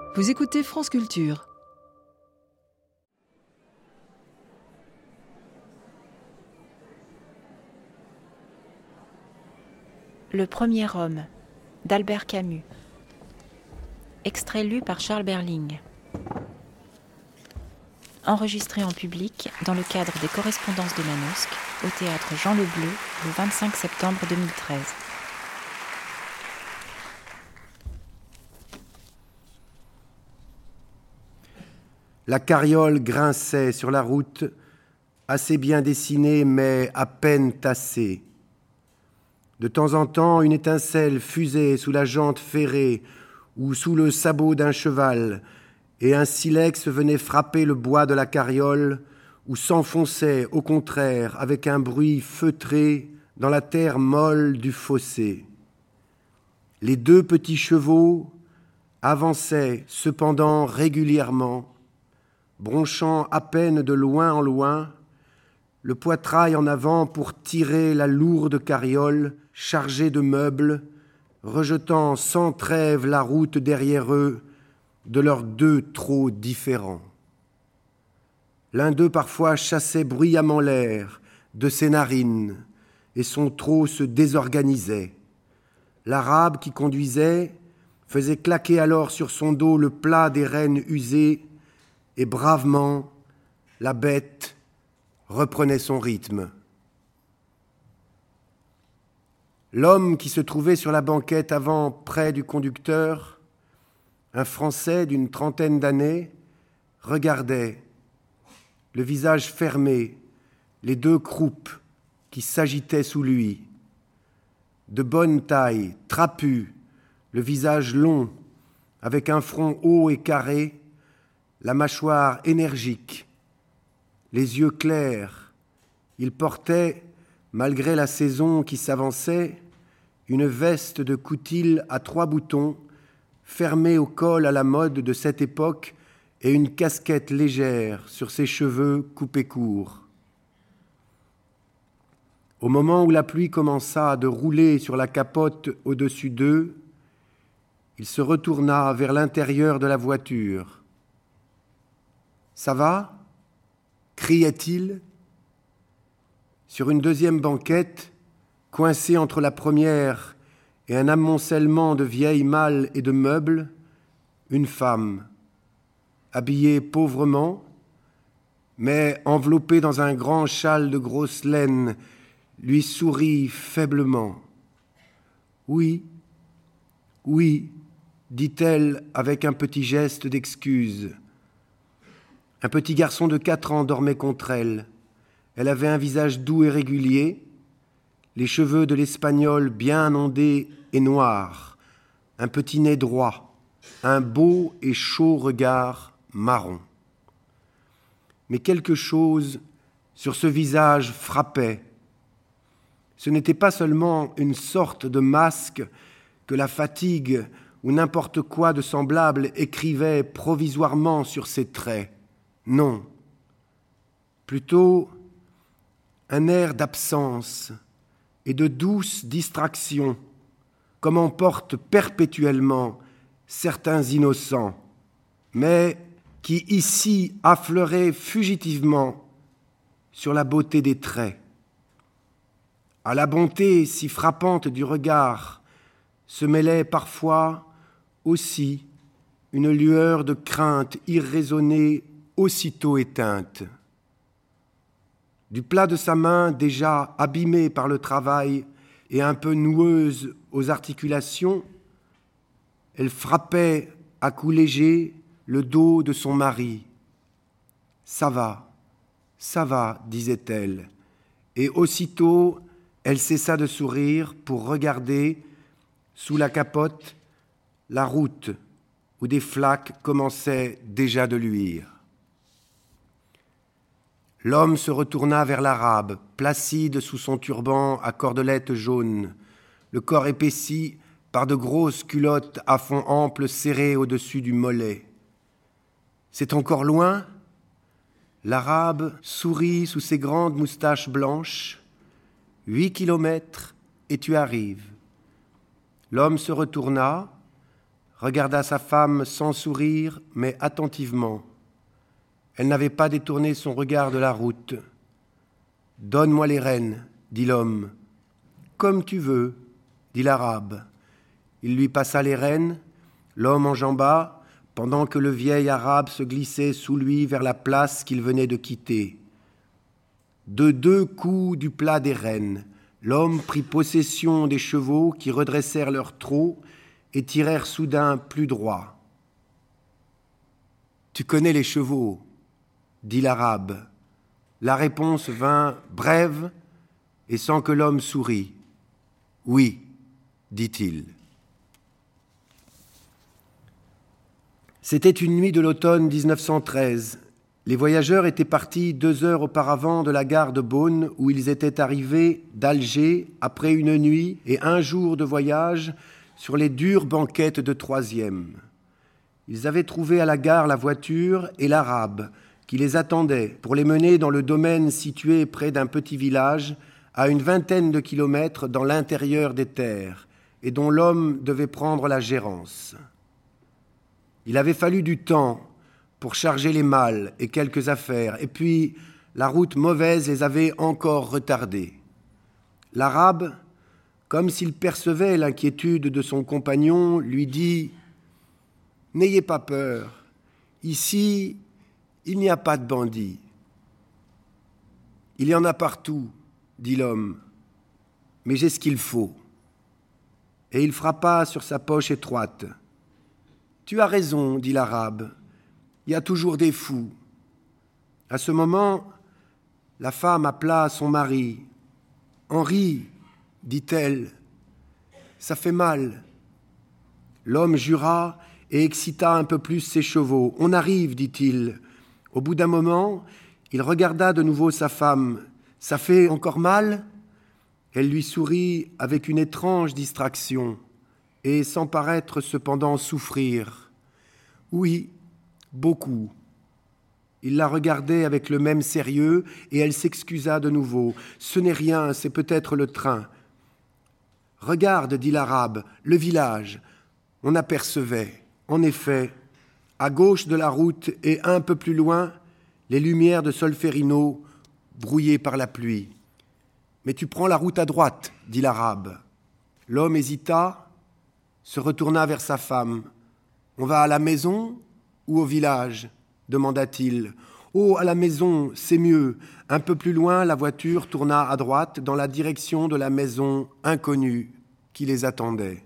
Vous écoutez France Culture. Le premier homme, d'Albert Camus. Extrait lu par Charles Berling. Enregistré en public dans le cadre des Correspondances de Manosque au théâtre Jean Le Bleu le 25 septembre 2013. La carriole grinçait sur la route, assez bien dessinée mais à peine tassée. De temps en temps, une étincelle fusait sous la jante ferrée ou sous le sabot d'un cheval, et un silex venait frapper le bois de la carriole ou s'enfonçait, au contraire, avec un bruit feutré dans la terre molle du fossé. Les deux petits chevaux avançaient cependant régulièrement, bronchant à peine de loin en loin, le poitrail en avant pour tirer la lourde carriole chargée de meubles, rejetant sans trêve la route derrière eux de leurs deux trot différents. L'un d'eux parfois chassait bruyamment l'air de ses narines et son trot se désorganisait. L'Arabe qui conduisait faisait claquer alors sur son dos le plat des rênes usées et bravement, la bête reprenait son rythme. L'homme qui se trouvait sur la banquette avant, près du conducteur, un Français d'une trentaine d'années, regardait, le visage fermé, les deux croupes qui s'agitaient sous lui. De bonne taille, trapu, le visage long, avec un front haut et carré, la mâchoire énergique, les yeux clairs. Il portait, malgré la saison qui s'avançait, une veste de coutil à 3 boutons, fermée au col à la mode de cette époque, et une casquette légère sur ses cheveux coupés courts. Au moment où la pluie commença de rouler sur la capote au-dessus d'eux, il se retourna vers l'intérieur de la voiture. « Ça va ?» criait-il. Sur une deuxième banquette, coincée entre la première et un amoncellement de vieilles malles et de meubles, une femme, habillée pauvrement, mais enveloppée dans un grand châle de grosse laine, lui sourit faiblement. « Oui, oui, dit-elle avec un petit geste d'excuse. Un petit garçon de 4 ans dormait contre elle. Elle avait un visage doux et régulier, les cheveux de l'Espagnol bien ondés et noirs, un petit nez droit, un beau et chaud regard marron. Mais quelque chose sur ce visage frappait. Ce n'était pas seulement une sorte de masque que la fatigue ou n'importe quoi de semblable écrivait provisoirement sur ses traits. Non, plutôt un air d'absence et de douce distraction, comme en portent perpétuellement certains innocents, mais qui ici affleuraient fugitivement sur la beauté des traits. À la bonté si frappante du regard se mêlait parfois aussi une lueur de crainte irraisonnée aussitôt éteinte. Du plat de sa main déjà abîmée par le travail et un peu noueuse aux articulations, elle frappait à coups légers le dos de son mari. « Ça va, disait-elle, et aussitôt elle cessa de sourire pour regarder, sous la capote, la route où des flaques commençaient déjà de luire. L'homme se retourna vers l'Arabe, placide sous son turban à cordelettes jaunes, le corps épaissi par de grosses culottes à fond ample serrées au-dessus du mollet. « C'est encore loin ?» L'Arabe sourit sous ses grandes moustaches blanches. « 8 kilomètres et tu arrives. » L'homme se retourna, regarda sa femme sans sourire, mais attentivement. Elle n'avait pas détourné son regard de la route. « Donne-moi les rênes, dit l'homme. « Comme tu veux, dit l'arabe. Il lui passa les rênes, l'homme enjamba, pendant que le vieil arabe se glissait sous lui vers la place qu'il venait de quitter. De 2 coups du plat des rênes, l'homme prit possession des chevaux qui redressèrent leur trot et tirèrent soudain plus droit. « Tu connais les chevaux ?» dit l'arabe. La réponse vint brève et sans que l'homme sourît. « Oui, dit-il. » C'était une nuit de l'automne 1913. Les voyageurs étaient partis 2 heures auparavant de la gare de Beaune où ils étaient arrivés d'Alger après une nuit et 1 jour de voyage sur les dures banquettes de 3e. Ils avaient trouvé à la gare la voiture et l'arabe qui les attendait pour les mener dans le domaine situé près d'un petit village à une 20aine de kilomètres dans l'intérieur des terres et dont l'homme devait prendre la gérance. Il avait fallu du temps pour charger les malles et quelques affaires, et puis la route mauvaise les avait encore retardés. L'arabe, comme s'il percevait l'inquiétude de son compagnon, lui dit « N'ayez pas peur, ici, il n'y a pas de bandits. »« Il y en a partout, dit l'homme, mais j'ai ce qu'il faut. » Et il frappa sur sa poche étroite. « Tu as raison, dit l'arabe. Il y a toujours des fous. » À ce moment, la femme appela son mari. « Henri, dit-elle, ça fait mal. » L'homme jura et excita un peu plus ses chevaux. « On arrive, dit-il. » Au bout d'un moment, il regarda de nouveau sa femme. « Ça fait encore mal ?» Elle lui sourit avec une étrange distraction et sans paraître cependant souffrir. « Oui, beaucoup. » Il la regardait avec le même sérieux et elle s'excusa de nouveau. « Ce n'est rien, c'est peut-être le train. »« Regarde, dit l'arabe, le village. » On apercevait, en effet, à gauche de la route et un peu plus loin, les lumières de Solferino brouillées par la pluie. « Mais tu prends la route à droite, dit l'arabe. » L'homme hésita, se retourna vers sa femme. « On va à la maison ou au village ?» demanda-t-il. « Oh, à la maison, c'est mieux. » Un peu plus loin, la voiture tourna à droite dans la direction de la maison inconnue qui les attendait.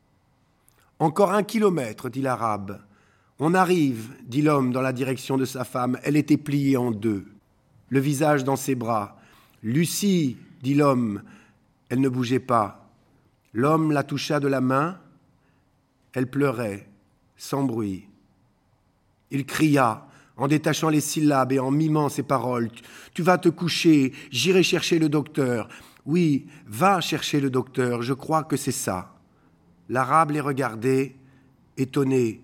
« Encore 1 kilomètre, dit l'arabe. »« On arrive, dit l'homme dans la direction de sa femme. Elle était pliée en 2, le visage dans ses bras. « Lucie, dit l'homme. » Elle ne bougeait pas. L'homme la toucha de la main. Elle pleurait, sans bruit. Il cria, en détachant les syllabes et en mimant ses paroles. « Tu vas te coucher, j'irai chercher le docteur. »« Oui, va chercher le docteur, je crois que c'est ça. » L'arabe les regardait, étonné.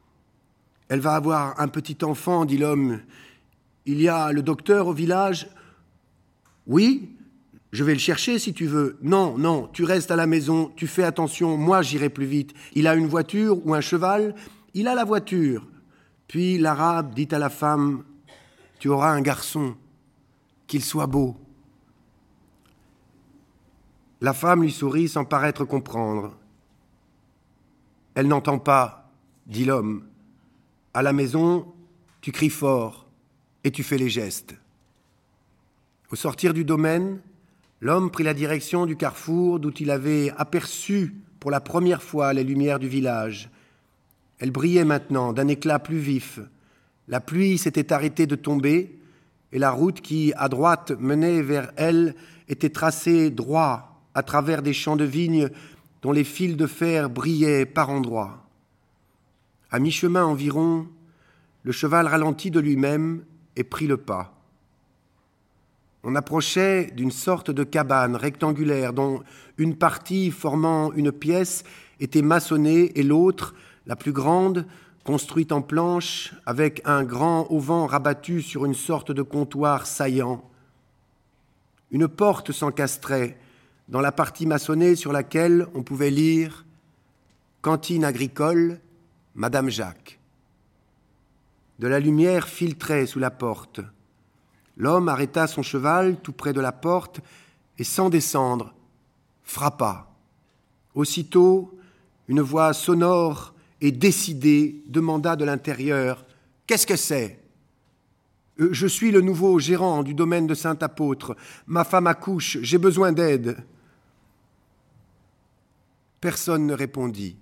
« Elle va avoir un petit enfant, dit l'homme. Il y a le docteur au village ? » ?»« Oui, je vais le chercher si tu veux. »« Non, non, tu restes à la maison, tu fais attention, moi j'irai plus vite. Il a une voiture ou un cheval ? » ?»« Il a la voiture. » Puis l'arabe dit à la femme, « Tu auras un garçon, qu'il soit beau. » La femme lui sourit sans paraître comprendre. « Elle n'entend pas, dit l'homme. À la maison, tu cries fort et tu fais les gestes. » Au sortir du domaine, l'homme prit la direction du carrefour d'où il avait aperçu pour la première fois les lumières du village. Elles brillaient maintenant d'un éclat plus vif. La pluie s'était arrêtée de tomber et la route qui, à droite, menait vers elle était tracée droit à travers des champs de vignes dont les fils de fer brillaient par endroits. À mi-chemin environ, le cheval ralentit de lui-même et prit le pas. On approchait d'une sorte de cabane rectangulaire dont une partie formant une pièce était maçonnée et l'autre, la plus grande, construite en planches avec un grand auvent rabattu sur une sorte de comptoir saillant. Une porte s'encastrait dans la partie maçonnée sur laquelle on pouvait lire « Cantine agricole Madame Jacques. De la lumière filtrait sous la porte. L'homme arrêta son cheval tout près de la porte et, sans descendre, frappa. Aussitôt, une voix sonore et décidée demanda de l'intérieur « Qu'est-ce que c'est ?»« Je suis le nouveau gérant du domaine de Saint-Apôtre. Ma femme accouche, j'ai besoin d'aide. » Personne ne répondit.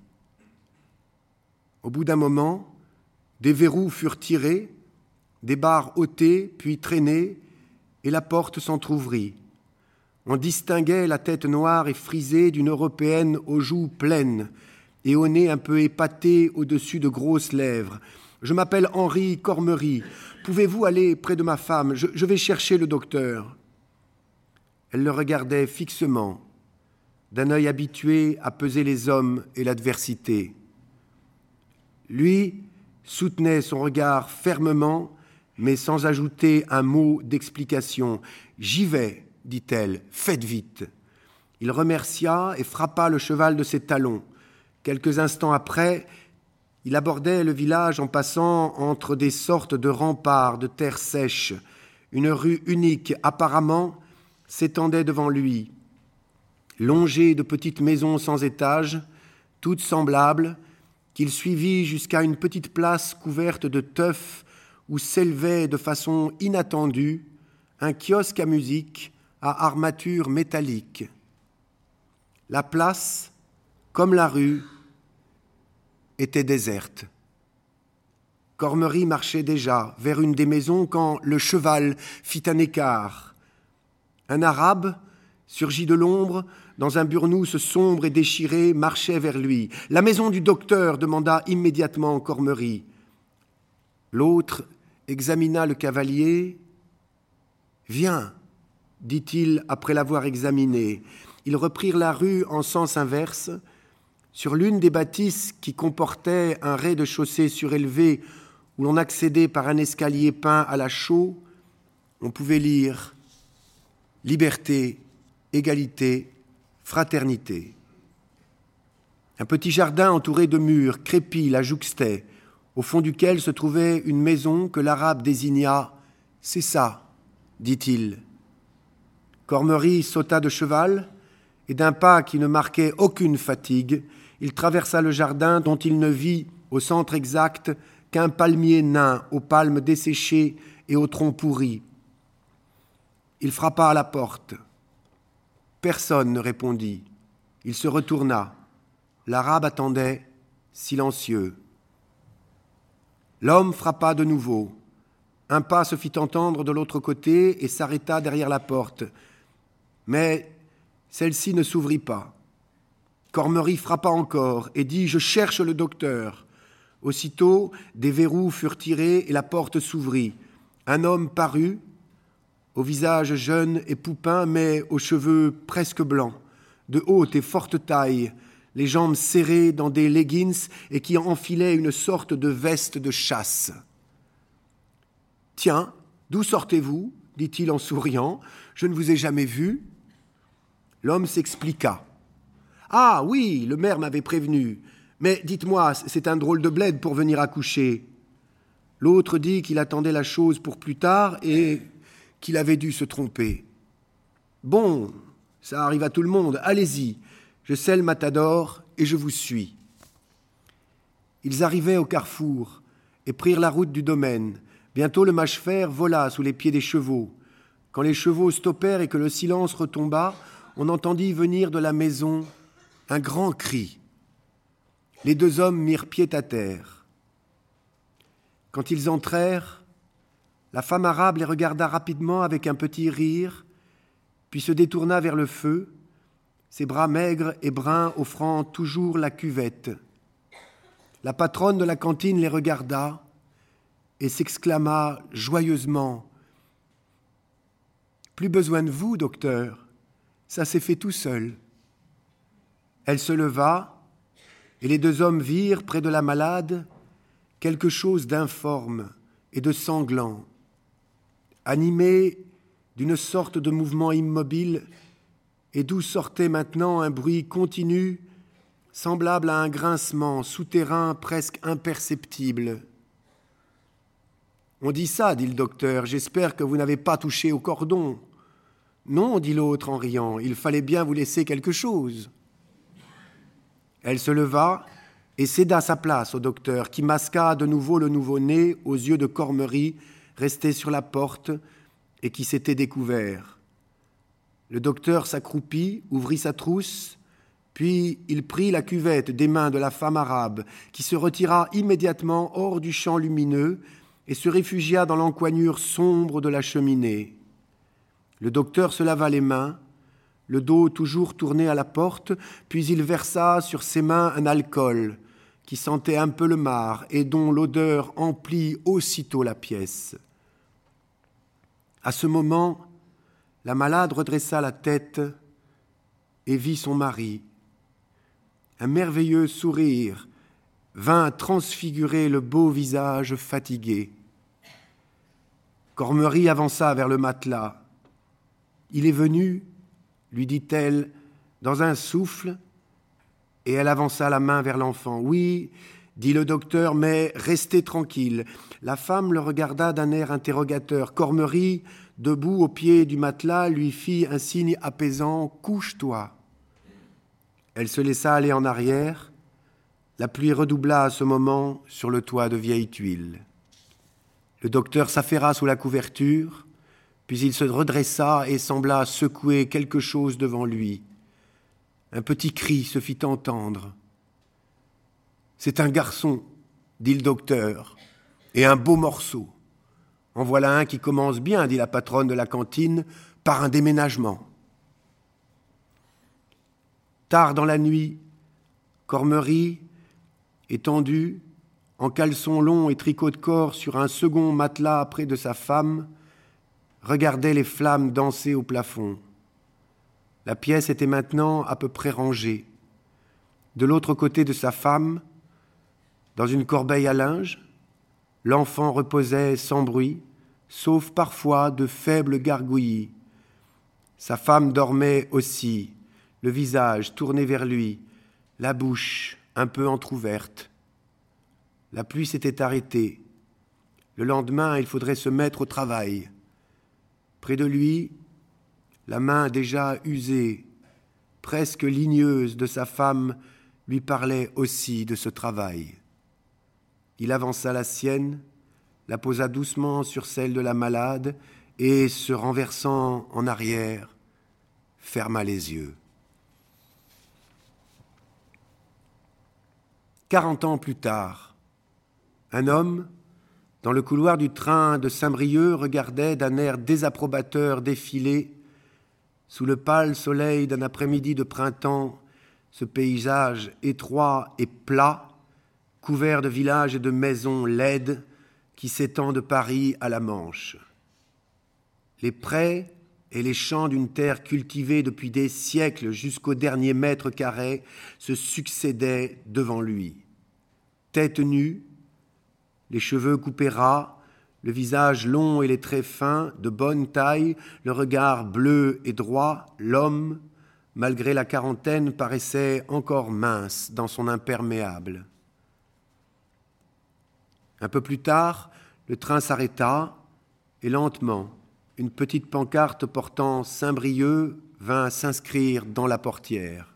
Au bout d'un moment, des verrous furent tirés, des barres ôtées, puis traînées, et la porte s'entr'ouvrit. On distinguait la tête noire et frisée d'une Européenne aux joues pleines et au nez un peu épaté au-dessus de grosses lèvres. « Je m'appelle Henri Cormery. Pouvez-vous aller près de ma femme ? Je vais chercher le docteur. » Elle le regardait fixement, d'un œil habitué à peser les hommes et l'adversité. Lui soutenait son regard fermement, mais sans ajouter un mot d'explication. « J'y vais, dit-elle, faites vite. » Il remercia et frappa le cheval de ses talons. Quelques instants après, il abordait le village en passant entre des sortes de remparts de terre sèche. Une rue unique, apparemment, s'étendait devant lui, longée de petites maisons sans étage, toutes semblables, qu'il suivit jusqu'à une petite place couverte de teufs où s'élevait de façon inattendue un kiosque à musique à armature métallique. La place, comme la rue, était déserte. Cormery marchait déjà vers une des maisons quand le cheval fit un écart. Un arabe, surgi de l'ombre, dans un burnous sombre et déchiré, marchait vers lui. « La maison du docteur » demanda immédiatement Cormery. L'autre examina le cavalier. « Viens », dit-il après l'avoir examiné. Ils reprirent la rue en sens inverse. Sur l'une des bâtisses qui comportait un rez-de-chaussée surélevé où l'on accédait par un escalier peint à la chaux, on pouvait lire « Liberté, égalité, fraternité ». Un petit jardin entouré de murs crépis la jouxtait, au fond duquel se trouvait une maison que l'arabe désigna « C'est ça », dit-il. Cormery sauta de cheval et d'un pas qui ne marquait aucune fatigue, il traversa le jardin dont il ne vit au centre exact qu'un palmier nain aux palmes desséchées et au tronc pourri. Il frappa à la porte. Personne ne répondit. Il se retourna. L'arabe attendait, silencieux. L'homme frappa de nouveau. Un pas se fit entendre de l'autre côté et s'arrêta derrière la porte. Mais celle-ci ne s'ouvrit pas. Cormery frappa encore et dit « Je cherche le docteur ». Aussitôt, des verrous furent tirés et la porte s'ouvrit. Un homme parut, au visage jeune et poupin, mais aux cheveux presque blancs, de haute et forte taille, les jambes serrées dans des leggings et qui enfilait une sorte de veste de chasse. « Tiens, d'où sortez-vous » dit-il en souriant. « Je ne vous ai jamais vu. » L'homme s'expliqua. « Ah oui, le maire m'avait prévenu. Mais dites-moi, c'est un drôle de bled pour venir accoucher. » L'autre dit qu'il attendait la chose pour plus tard et qu'il avait dû se tromper. « Bon, ça arrive à tout le monde. Allez-y, je sais le matador et je vous suis. » Ils arrivaient au carrefour et prirent la route du domaine. Bientôt le mâche-fer vola sous les pieds des chevaux. Quand les chevaux stoppèrent et que le silence retomba, on entendit venir de la maison un grand cri. Les deux hommes mirent pied à terre. Quand ils entrèrent, la femme arabe les regarda rapidement avec un petit rire, puis se détourna vers le feu, ses bras maigres et bruns offrant toujours la cuvette. La patronne de la cantine les regarda et s'exclama joyeusement « Plus besoin de vous, docteur, ça s'est fait tout seul. » Elle se leva et les deux hommes virent près de la malade quelque chose d'informe et de sanglant. Animé d'une sorte de mouvement immobile et d'où sortait maintenant un bruit continu, semblable à un grincement souterrain presque imperceptible. « On dit ça, dit le docteur, j'espère que vous n'avez pas touché au cordon. »« Non, dit l'autre en riant, il fallait bien vous laisser quelque chose. » Elle se leva et céda sa place au docteur, qui masqua de nouveau le nouveau-né aux yeux de Cormery resté sur la porte et qui s'était découvert. Le docteur s'accroupit, ouvrit sa trousse, puis il prit la cuvette des mains de la femme arabe, qui se retira immédiatement hors du champ lumineux et se réfugia dans l'encoignure sombre de la cheminée. Le docteur se lava les mains, le dos toujours tourné à la porte, puis il versa sur ses mains un alcool qui sentait un peu le marc et dont l'odeur emplit aussitôt la pièce. À ce moment, la malade redressa la tête et vit son mari. Un merveilleux sourire vint transfigurer le beau visage fatigué. Cormery avança vers le matelas. « Il est venu » lui dit-elle dans un souffle, et elle avança la main vers l'enfant. « Oui, dit le docteur, mais restez tranquille. » La femme le regarda d'un air interrogateur. Cormery, debout au pied du matelas, lui fit un signe apaisant. « Couche-toi. » Elle se laissa aller en arrière. La pluie redoubla à ce moment sur le toit de vieilles tuiles. Le docteur s'affaira sous la couverture, puis il se redressa et sembla secouer quelque chose devant lui. Un petit cri se fit entendre. « C'est un garçon, dit le docteur, et un beau morceau. En voilà un qui commence bien, dit la patronne de la cantine, par un déménagement. » Tard dans la nuit, Cormery, étendu, en caleçon long et tricot de corps sur un second matelas près de sa femme, regardait les flammes danser au plafond. La pièce était maintenant à peu près rangée. De l'autre côté de sa femme, dans une corbeille à linge, l'enfant reposait sans bruit, sauf parfois de faibles gargouillis. Sa femme dormait aussi, le visage tourné vers lui, la bouche un peu entr'ouverte. La pluie s'était arrêtée. Le lendemain, il faudrait se mettre au travail. Près de lui, la main déjà usée, presque ligneuse de sa femme, lui parlait aussi de ce travail. Il avança la sienne, la posa doucement sur celle de la malade et, se renversant en arrière, ferma les yeux. 40 ans plus tard, un homme, dans le couloir du train de Saint-Brieuc, regardait d'un air désapprobateur défiler, sous le pâle soleil d'un après-midi de printemps, ce paysage étroit et plat, couvert de villages et de maisons laides, qui s'étend de Paris à la Manche. Les prés et les champs d'une terre cultivée depuis des siècles jusqu'au dernier mètre carré se succédaient devant lui. Tête nue, les cheveux coupés ras, le visage long et les traits fins, de bonne taille, le regard bleu et droit, l'homme, malgré la quarantaine, paraissait encore mince dans son imperméable. Un peu plus tard, le train s'arrêta et lentement, une petite pancarte portant Saint-Brieuc vint s'inscrire dans la portière.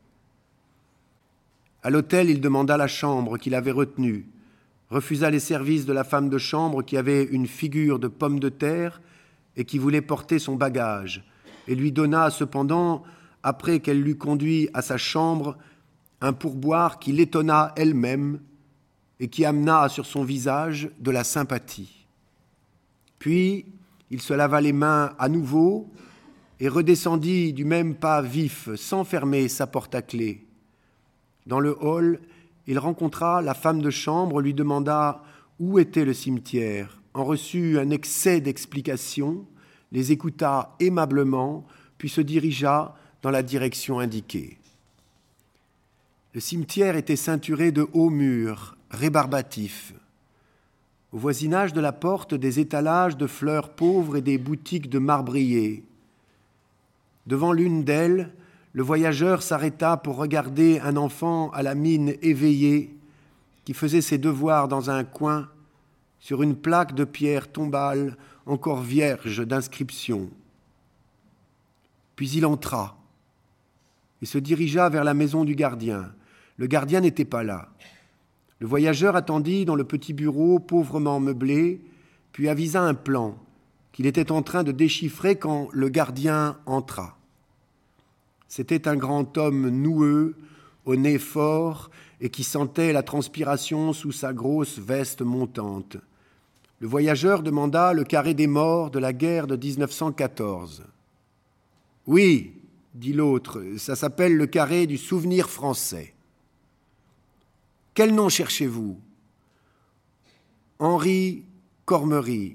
À l'hôtel, il demanda la chambre qu'il avait retenue, refusa les services de la femme de chambre qui avait une figure de pomme de terre et qui voulait porter son bagage, et lui donna cependant, après qu'elle l'eut conduit à sa chambre, un pourboire qui l'étonna elle-même et qui amena sur son visage de la sympathie. Puis, il se lava les mains à nouveau et redescendit du même pas vif, sans fermer sa porte à clé. Dans le hall, il rencontra la femme de chambre, lui demanda où était le cimetière, en reçut un excès d'explications, les écouta aimablement, puis se dirigea dans la direction indiquée. Le cimetière était ceinturé de hauts murs, rébarbatifs. Au voisinage de la porte, des étalages de fleurs pauvres et des boutiques de marbriers. Devant l'une d'elles, le voyageur s'arrêta pour regarder un enfant à la mine éveillée qui faisait ses devoirs dans un coin sur une plaque de pierre tombale encore vierge d'inscription. Puis il entra et se dirigea vers la maison du gardien. Le gardien n'était pas là. Le voyageur attendit dans le petit bureau pauvrement meublé, puis avisa un plan qu'il était en train de déchiffrer quand le gardien entra. C'était un grand homme noueux, au nez fort, et qui sentait la transpiration sous sa grosse veste montante. Le voyageur demanda le carré des morts de la guerre de 1914. « Oui, dit l'autre, ça s'appelle le carré du souvenir français. »« Quel nom cherchez-vous ?»« Henri Cormery, »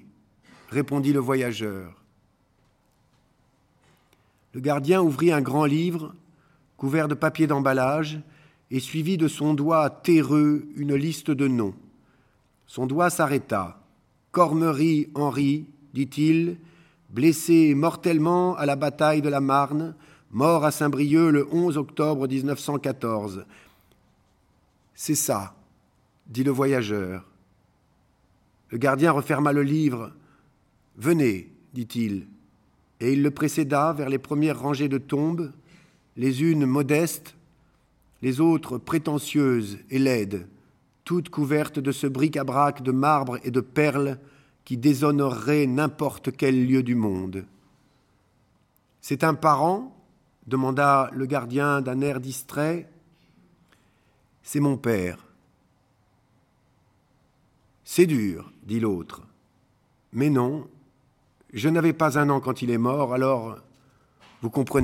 répondit le voyageur. Le gardien ouvrit un grand livre, couvert de papier d'emballage, et suivit de son doigt terreux une liste de noms. Son doigt s'arrêta. « Cormery Henri, dit-il, blessé mortellement à la bataille de la Marne, mort à Saint-Brieuc le 11 octobre 1914. »« C'est ça, dit le voyageur. » Le gardien referma le livre. « Venez, dit-il. » Et il le précéda vers les premières rangées de tombes, les unes modestes, les autres prétentieuses et laides, toutes couvertes de ce bric-à-brac de marbre et de perles qui déshonorerait n'importe quel lieu du monde. « C'est un parent ?» demanda le gardien d'un air distrait. « C'est mon père. »« C'est dur, dit l'autre. Mais non, je n'avais pas un an quand il est mort, alors vous comprenez. »«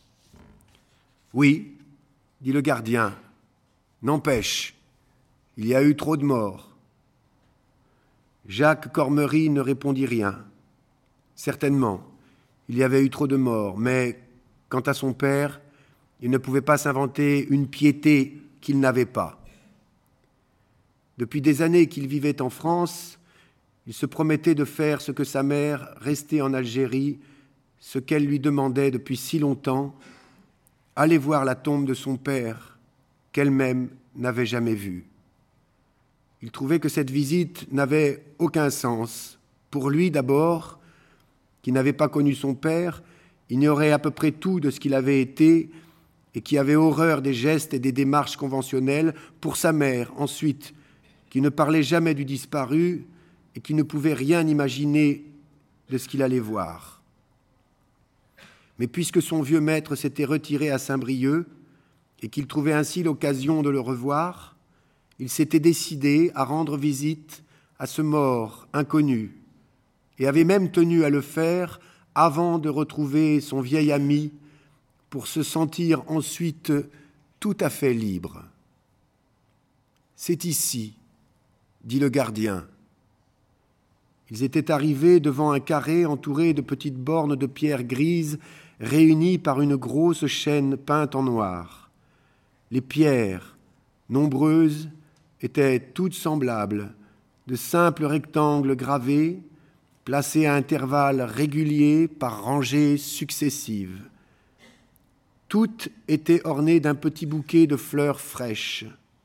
Oui, dit le gardien, n'empêche, il y a eu trop de morts. » Jacques Cormery ne répondit rien. Certainement, il y avait eu trop de morts, mais quant à son père, il ne pouvait pas s'inventer une piété qu'il n'avait pas. Depuis des années qu'il vivait en France, il se promettait de faire ce que sa mère, restée en Algérie, ce qu'elle lui demandait depuis si longtemps, aller voir la tombe de son père, qu'elle-même n'avait jamais vue. Il trouvait que cette visite n'avait aucun sens. Pour lui d'abord, qui n'avait pas connu son père, ignorait à peu près tout de ce qu'il avait été et qui avait horreur des gestes et des démarches conventionnelles. Pour sa mère, ensuite, qui ne parlait jamais du disparu et qui ne pouvait rien imaginer de ce qu'il allait voir. Mais puisque son vieux maître s'était retiré à Saint-Brieuc et qu'il trouvait ainsi l'occasion de le revoir, il s'était décidé à rendre visite à ce mort inconnu et avait même tenu à le faire avant de retrouver son vieil ami pour se sentir ensuite tout à fait libre. « C'est ici, » dit le gardien. Ils étaient arrivés devant un carré entouré de petites bornes de pierre grise réunies par une grosse chaîne peinte en noir. Les pierres, nombreuses, étaient toutes semblables, de simples rectangles gravés, placés à intervalles réguliers par rangées successives. Toutes étaient ornées d'un petit bouquet de fleurs fraîches.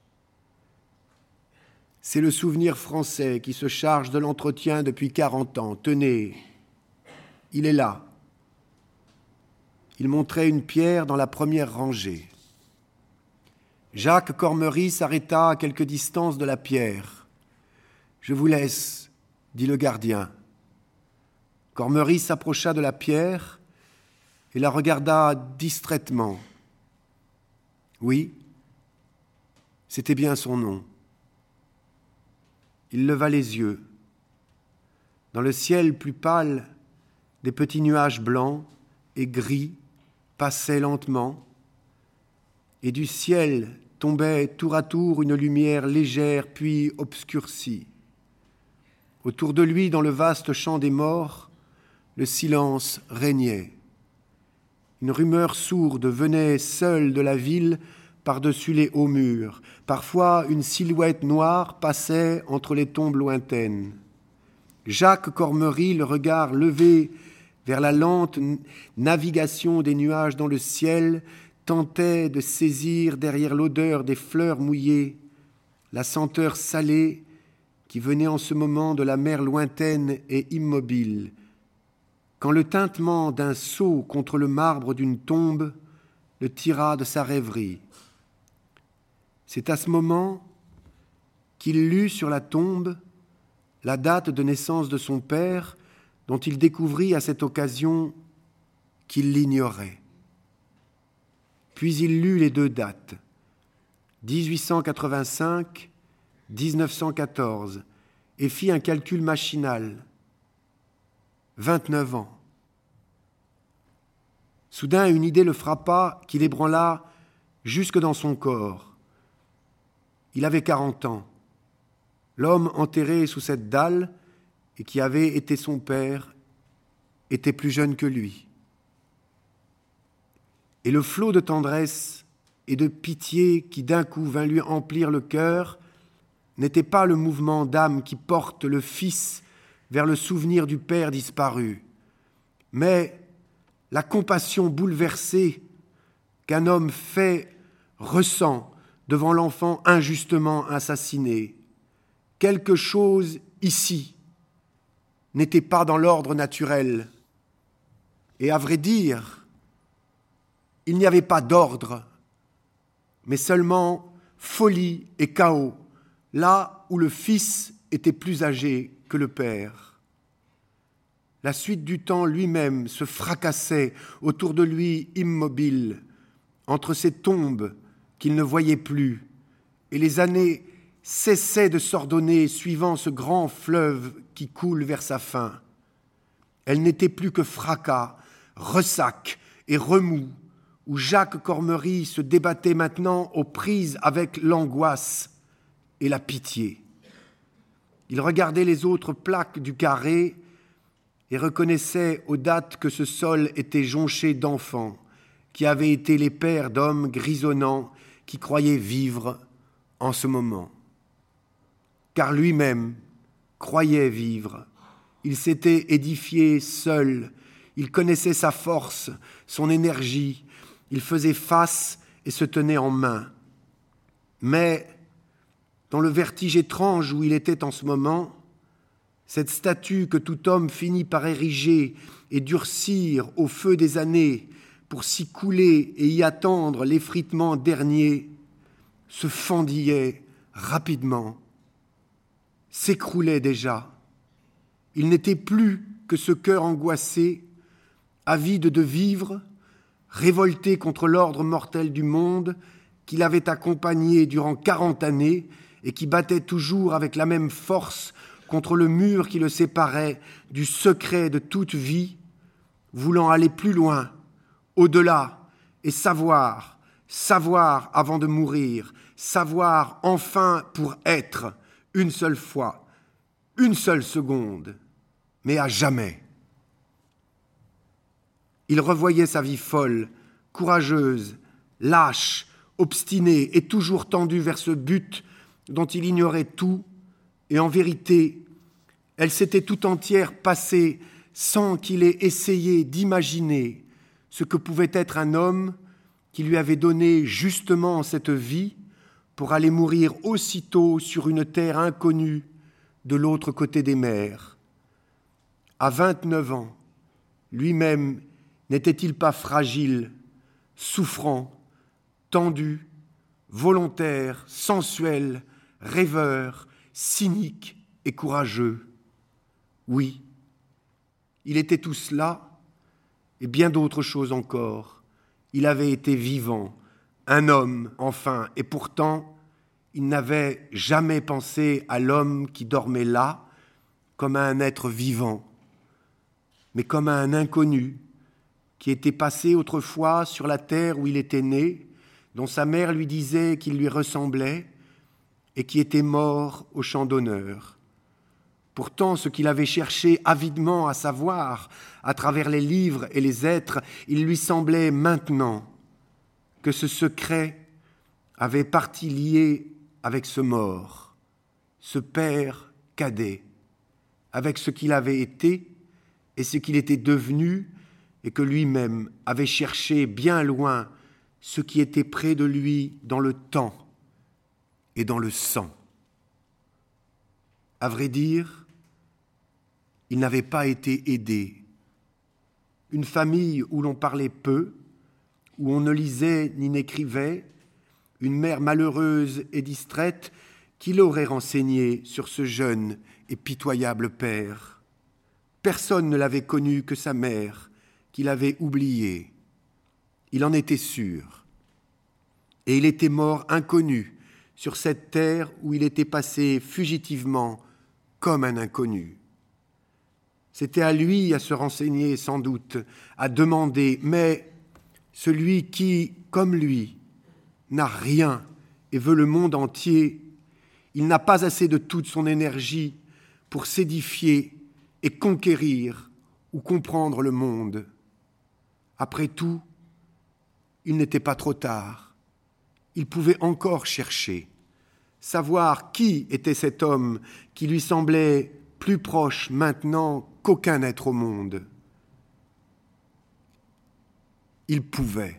C'est le souvenir français qui se charge de l'entretien depuis 40 ans. Tenez, il est là. Il montrait une pierre dans la première rangée. Jacques Cormery s'arrêta à quelque distance de la pierre. « Je vous laisse, » dit le gardien. Cormery s'approcha de la pierre et la regarda distraitement. Oui, c'était bien son nom. Il leva les yeux. Dans le ciel plus pâle, des petits nuages blancs et gris passaient lentement, et du ciel tombait tour à tour une lumière légère puis obscurcie. Autour de lui, dans le vaste champ des morts, le silence régnait. Une rumeur sourde venait seule de la ville par-dessus les hauts murs. Parfois, une silhouette noire passait entre les tombes lointaines. Jacques Cormery, le regard levé vers la lente navigation des nuages dans le ciel, tentait de saisir derrière l'odeur des fleurs mouillées la senteur salée qui venait en ce moment de la mer lointaine et immobile, quand le tintement d'un seau contre le marbre d'une tombe le tira de sa rêverie. C'est à ce moment qu'il lut sur la tombe la date de naissance de son père, dont il découvrit à cette occasion qu'il l'ignorait. Puis il lut les deux dates, 1885, 1914, et fit un calcul machinal. 29 ans. Soudain, une idée le frappa qui l'ébranla jusque dans son corps. Il avait 40 ans. L'homme enterré sous cette dalle et qui avait été son père était plus jeune que lui. Et le flot de tendresse et de pitié qui d'un coup vint lui emplir le cœur n'était pas le mouvement d'âme qui porte le Fils vers le souvenir du Père disparu, mais la compassion bouleversée qu'un homme fait ressent devant l'enfant injustement assassiné. Quelque chose ici n'était pas dans l'ordre naturel. Et à vrai dire, il n'y avait pas d'ordre, mais seulement folie et chaos, là où le Fils était plus âgé que le Père. La suite du temps lui-même se fracassait autour de lui immobile, entre ces tombes qu'il ne voyait plus, et les années cessaient de s'ordonner suivant ce grand fleuve qui coule vers sa fin. Elles n'étaient plus que fracas, ressacs et remous, où Jacques Cormery se débattait maintenant aux prises avec l'angoisse et la pitié. Il regardait les autres plaques du carré et reconnaissait aux dates que ce sol était jonché d'enfants, qui avaient été les pères d'hommes grisonnants qui croyaient vivre en ce moment. Car lui-même croyait vivre. Il s'était édifié seul, il connaissait sa force, son énergie, il faisait face et se tenait en main. Mais, dans le vertige étrange où il était en ce moment, cette statue que tout homme finit par ériger et durcir au feu des années pour s'y couler et y attendre l'effritement dernier, se fendillait rapidement, s'écroulait déjà. Il n'était plus que ce cœur angoissé, avide de vivre, révolté contre l'ordre mortel du monde qui l'avait accompagné durant 40 années et qui battait toujours avec la même force contre le mur qui le séparait du secret de toute vie, voulant aller plus loin, au-delà, et savoir avant de mourir, savoir enfin pour être, une seule fois, une seule seconde, mais à jamais. Il revoyait sa vie folle, courageuse, lâche, obstinée et toujours tendue vers ce but dont il ignorait tout, et en vérité, elle s'était tout entière passée sans qu'il ait essayé d'imaginer ce que pouvait être un homme qui lui avait donné justement cette vie pour aller mourir aussitôt sur une terre inconnue de l'autre côté des mers. À 29 ans, lui-même n'était-il pas fragile, souffrant, tendu, volontaire, sensuel, rêveur, cynique et courageux? Oui, il était tout cela et bien d'autres choses encore. Il avait été vivant, un homme, enfin, et pourtant, il n'avait jamais pensé à l'homme qui dormait là comme à un être vivant, mais comme à un inconnu qui était passé autrefois sur la terre où il était né, dont sa mère lui disait qu'il lui ressemblait et qui était mort au champ d'honneur. Pourtant, ce qu'il avait cherché avidement à savoir à travers les livres et les êtres, il lui semblait maintenant que ce secret avait partie liée avec ce mort, ce père cadet, avec ce qu'il avait été et ce qu'il était devenu, et que lui-même avait cherché bien loin ce qui était près de lui dans le temps et dans le sang. À vrai dire, il n'avait pas été aidé. Une famille où l'on parlait peu, où on ne lisait ni n'écrivait, une mère malheureuse et distraite, qui l'aurait renseigné sur ce jeune et pitoyable père. Personne ne l'avait connu que sa mère, qu'il avait oublié. Il en était sûr. Et il était mort inconnu sur cette terre où il était passé fugitivement comme un inconnu. C'était à lui à se renseigner sans doute, à demander, mais celui qui, comme lui, n'a rien et veut le monde entier, il n'a pas assez de toute son énergie pour s'édifier et conquérir ou comprendre le monde. Après tout, il n'était pas trop tard. Il pouvait encore chercher, savoir qui était cet homme qui lui semblait plus proche maintenant qu'aucun être au monde. Il pouvait.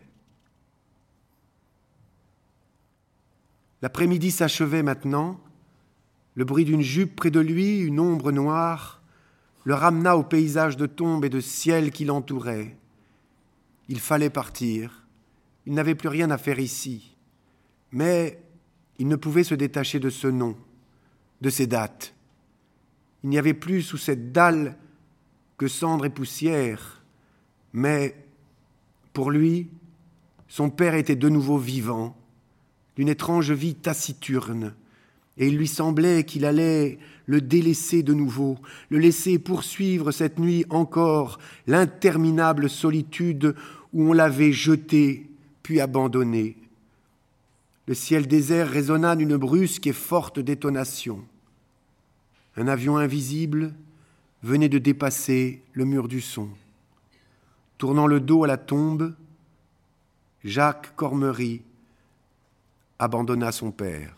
L'après-midi s'achevait maintenant. Le bruit d'une jupe près de lui, une ombre noire, le ramena au paysage de tombes et de ciel qui l'entourait. Il fallait partir. Il n'avait plus rien à faire ici. Mais il ne pouvait se détacher de ce nom, de ces dates. Il n'y avait plus sous cette dalle que cendres et poussière. Mais pour lui, son père était de nouveau vivant, d'une étrange vie taciturne, et il lui semblait qu'il allait le délaisser de nouveau, le laisser poursuivre cette nuit encore l'interminable solitude où on l'avait jeté puis abandonné. Le ciel désert résonna d'une brusque et forte détonation. Un avion invisible venait de dépasser le mur du son. Tournant le dos à la tombe, Jacques Cormery abandonna son père.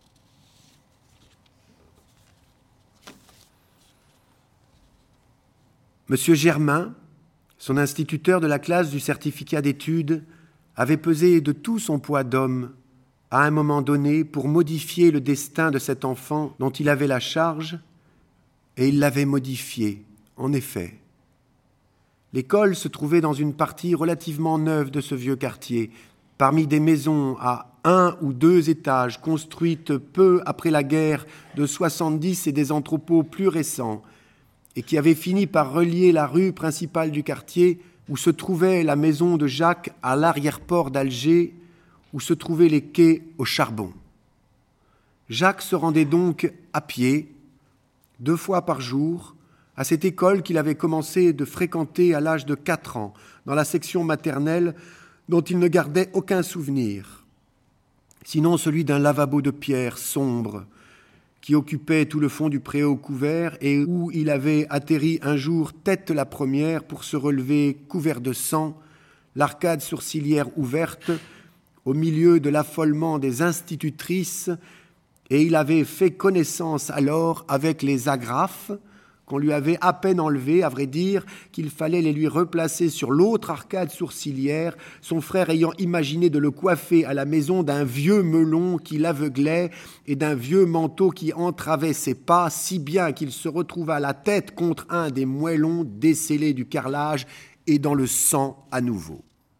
Monsieur Germain, son instituteur de la classe du certificat d'études, avait pesé de tout son poids d'homme à un moment donné pour modifier le destin de cet enfant dont il avait la charge, et il l'avait modifié, en effet. L'école se trouvait dans une partie relativement neuve de ce vieux quartier, parmi des maisons à 1 ou 2 étages construites peu après la guerre de 70 et des entrepôts plus récents, et qui avaient fini par relier la rue principale du quartier où se trouvait la maison de Jacques à l'arrière-port d'Alger, où se trouvaient les quais au charbon. Jacques se rendait donc à pied, 2 fois par jour, à cette école qu'il avait commencé de fréquenter à l'âge de 4 ans, dans la section maternelle dont il ne gardait aucun souvenir, sinon celui d'un lavabo de pierre sombre qui occupait tout le fond du préau couvert et où il avait atterri un jour tête la première pour se relever couvert de sang, l'arcade sourcilière ouverte, au milieu de l'affolement des institutrices, et il avait fait connaissance alors avec les agrafes qu'on lui avait à peine enlevées, à vrai dire qu'il fallait les lui replacer sur l'autre arcade sourcilière, son frère ayant imaginé de le coiffer à la maison d'un vieux melon qui l'aveuglait et d'un vieux manteau qui entravait ses pas, si bien qu'il se retrouva la tête contre un des moellons décellés du carrelage et dans le sang à nouveau.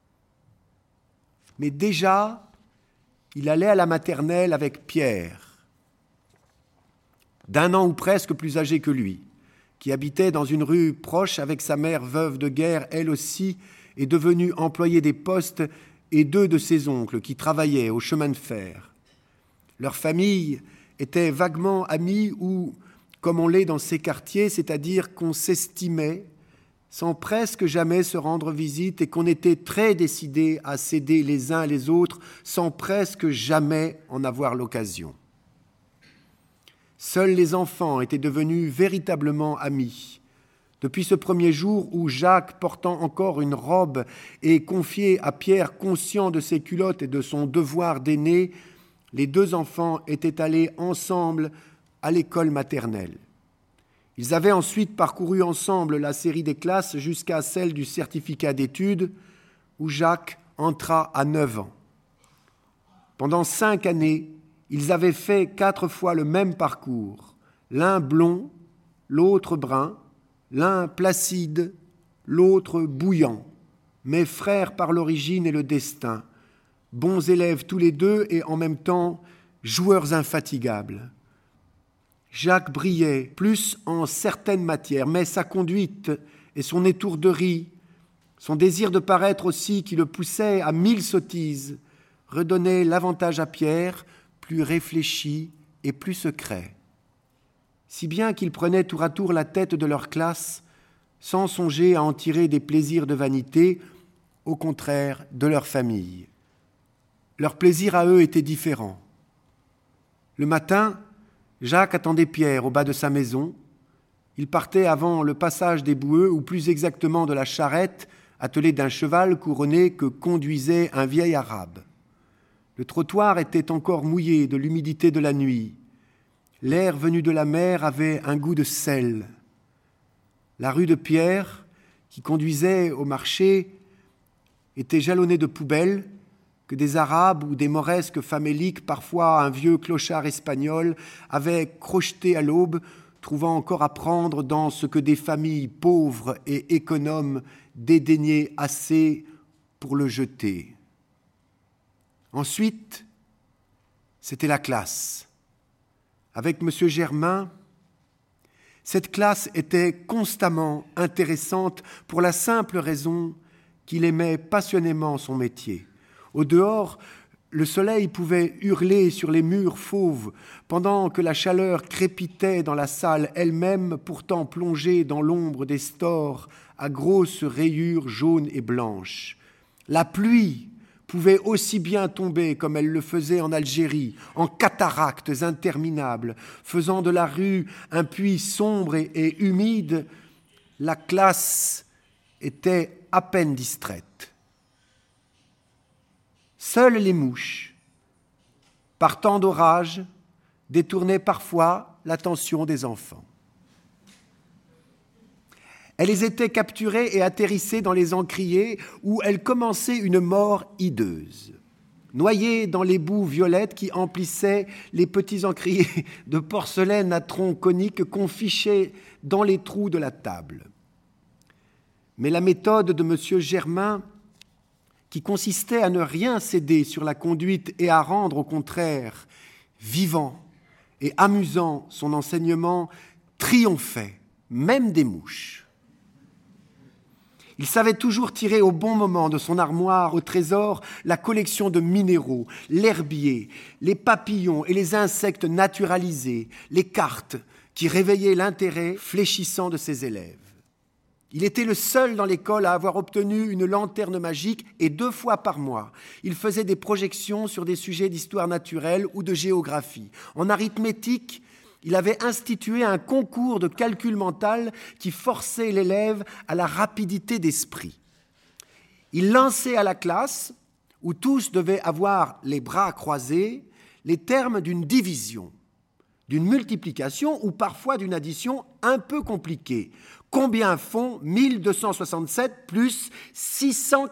Mais déjà, il allait à la maternelle avec Pierre, d'1 an ou presque plus âgé que lui, qui habitait dans une rue proche avec sa mère veuve de guerre, elle aussi, et devenue employée des postes, et 2 de ses oncles qui travaillaient au chemin de fer. Leur famille était vaguement amie ou, comme on l'est dans ces quartiers, c'est-à-dire qu'on s'estimait sans presque jamais se rendre visite et qu'on était très décidés à s'aider les uns les autres sans presque jamais en avoir l'occasion. Seuls les enfants étaient devenus véritablement amis. Depuis ce premier jour où Jacques, portant encore une robe et confié à Pierre, conscient de ses culottes et de son devoir d'aîné, les 2 enfants étaient allés ensemble à l'école maternelle. Ils avaient ensuite parcouru ensemble la série des classes jusqu'à celle du certificat d'études, où Jacques entra à 9 ans. Pendant 5 années, ils avaient fait 4 fois le même parcours, l'un blond, l'autre brun, l'un placide, l'autre bouillant, mais frères par l'origine et le destin, bons élèves tous les deux et en même temps joueurs infatigables. Jacques brillait plus en certaines matières, mais sa conduite et son étourderie, son désir de paraître aussi qui le poussait à 1000 sottises, redonnaient l'avantage à Pierre, plus réfléchi et plus secret. Si bien qu'ils prenaient tour à tour la tête de leur classe, sans songer à en tirer des plaisirs de vanité, au contraire de leur famille. Leur plaisir à eux était différent. Le matin, Jacques attendait Pierre au bas de sa maison. Il partait avant le passage des boueux, ou plus exactement de la charrette, attelée d'un cheval couronné que conduisait un vieil arabe. Le trottoir était encore mouillé de l'humidité de la nuit. L'air venu de la mer avait un goût de sel. La rue de Pierre, qui conduisait au marché, était jalonnée de poubelles que des Arabes ou des Mauresques faméliques, parfois un vieux clochard espagnol, avaient crochetées à l'aube, trouvant encore à prendre dans ce que des familles pauvres et économes dédaignaient assez pour le jeter. Ensuite, c'était la classe. Avec M. Germain, cette classe était constamment intéressante pour la simple raison qu'il aimait passionnément son métier. Au dehors, le soleil pouvait hurler sur les murs fauves, pendant que la chaleur crépitait dans la salle elle-même, pourtant plongée dans l'ombre des stores à grosses rayures jaunes et blanches. La pluie pouvait aussi bien tomber comme elle le faisait en Algérie, en cataractes interminables, faisant de la rue un puits sombre et humide. La classe était à peine distraite. Seules les mouches, par temps d'orage, détournaient parfois l'attention des enfants. Elles étaient capturées et atterrissaient dans les encriers où elles commençaient une mort hideuse, noyées dans les boues violettes qui emplissaient les petits encriers de porcelaine à tronc conique qu'on fichait dans les trous de la table. Mais la méthode de M. Germain, qui consistait à ne rien céder sur la conduite et à rendre au contraire vivant et amusant son enseignement, triomphait même des mouches. Il savait toujours tirer au bon moment de son armoire au trésor la collection de minéraux, l'herbier, les papillons et les insectes naturalisés, les cartes qui réveillaient l'intérêt fléchissant de ses élèves. Il était le seul dans l'école à avoir obtenu une lanterne magique et 2 fois par mois, il faisait des projections sur des sujets d'histoire naturelle ou de géographie. En arithmétique, il avait institué un concours de calcul mental qui forçait l'élève à la rapidité d'esprit. Il lançait à la classe, où tous devaient avoir les bras croisés, les termes d'une division, d'une multiplication ou parfois d'une addition un peu compliquée. Combien font 1267 plus 691 ?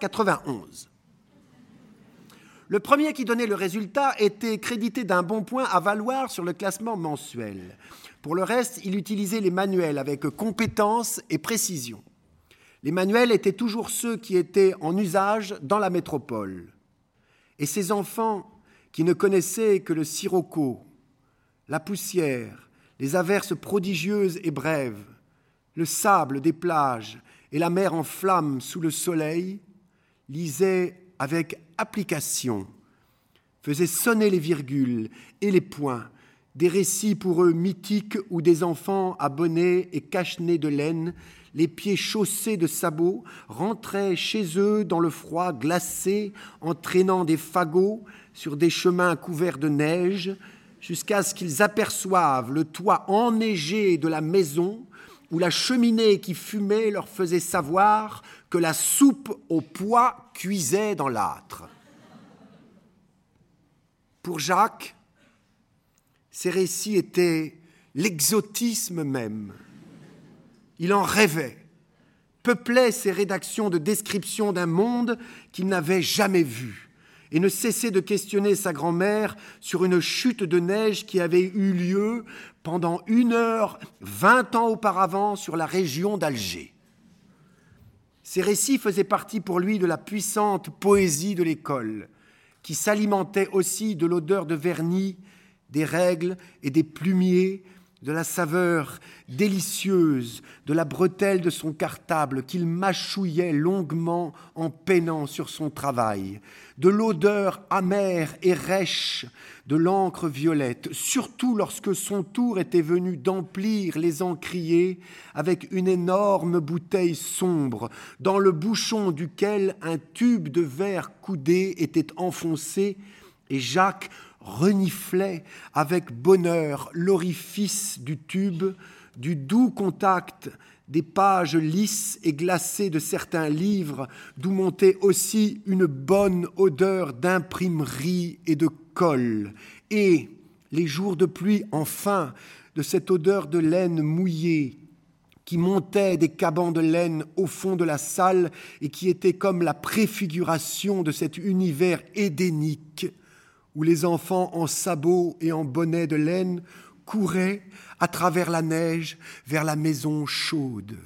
Le premier qui donnait le résultat était crédité d'un bon point à valoir sur le classement mensuel. Pour le reste, il utilisait les manuels avec compétence et précision. Les manuels étaient toujours ceux qui étaient en usage dans la métropole. Et ces enfants qui ne connaissaient que le sirocco, la poussière, les averses prodigieuses et brèves, le sable des plages et la mer en flammes sous le soleil, lisaient avec application, faisaient sonner les virgules et les points, des récits pour eux mythiques où des enfants à bonnet et cache-nez de laine, les pieds chaussés de sabots, rentraient chez eux dans le froid glacé en traînant des fagots sur des chemins couverts de neige, jusqu'à ce qu'ils aperçoivent le toit enneigé de la maison où la cheminée qui fumait leur faisait savoir que la soupe aux pois cuisait dans l'âtre. Pour Jacques, ces récits étaient l'exotisme même. Il en rêvait, peuplait ses rédactions de description d'un monde qu'il n'avait jamais vu et ne cessait de questionner sa grand-mère sur une chute de neige qui avait eu lieu pendant 1 heure 20 ans auparavant sur la région d'Alger. Ces récits faisaient partie pour lui de la puissante poésie de l'école, qui s'alimentait aussi de l'odeur de vernis, des règles et des plumiers, de la saveur délicieuse de la bretelle de son cartable qu'il mâchouillait longuement en peinant sur son travail, de l'odeur amère et rêche de l'encre violette, surtout lorsque son tour était venu d'emplir les encriers avec une énorme bouteille sombre, dans le bouchon duquel un tube de verre coudé était enfoncé, et Jacques reniflait avec bonheur l'orifice du tube, du doux contact des pages lisses et glacées de certains livres, d'où montait aussi une bonne odeur d'imprimerie et de colle, et, les jours de pluie, enfin, de cette odeur de laine mouillée qui montait des cabans de laine au fond de la salle et qui était comme la préfiguration de cet univers édénique où les enfants en sabots et en bonnets de laine couraient à travers la neige vers la maison chaude.